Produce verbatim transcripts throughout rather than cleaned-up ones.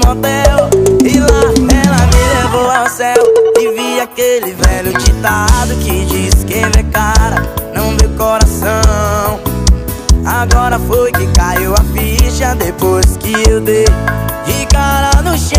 motel. E lá ela me levou ao céu. E vi aquele velho ditado que diz: quem vê cara não vê coração. Agora foi que caiu a ficha depois que eu dei de cara no chão.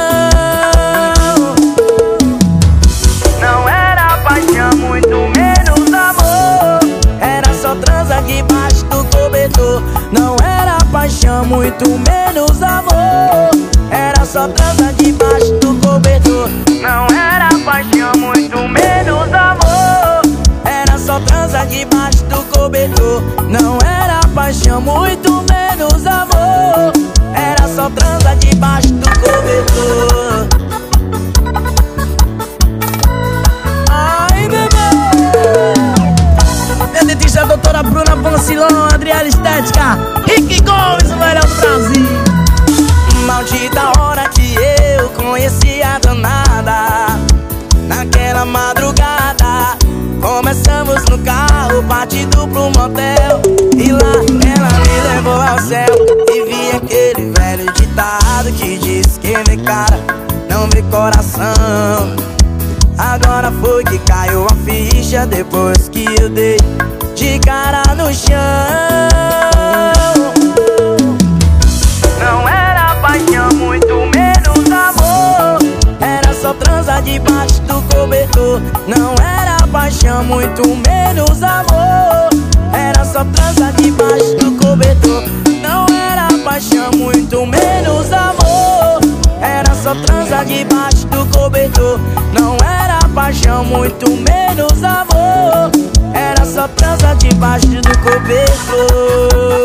Não era paixão, muito menos amor. Era só transa debaixo do cobertor. Não era paixão, muito menos amor. Era só transa debaixo do cobertor. Não era paixão, muito menos amor. Era só transa debaixo do cobertor. Não era paixão, muito menos amor. Era só transa debaixo do cobertor. Ai, bebê. Minha dentista é a doutora Bruna Boncilon, Adriana Estética, Rick Gomes, o melhor do Brasil. Maldita hora que eu conheci a danada. Naquela madrugada começamos no carro, partindo pro motel. E lá ela me levou ao céu. E vi aquele velho ditado que diz: quem vê cara não vê coração. Agora foi que caiu a ficha depois que eu dei de cara no chão. Não era paixão, muito menos amor. Era só transa debaixo do cobertor. Não era paixão, muito menos amor. Era só transa debaixo do cobertor. Não era paixão, muito menos amor. Era só transa debaixo do cobertor. Não era paixão, muito menos amor. Era só transa debaixo do cobertor.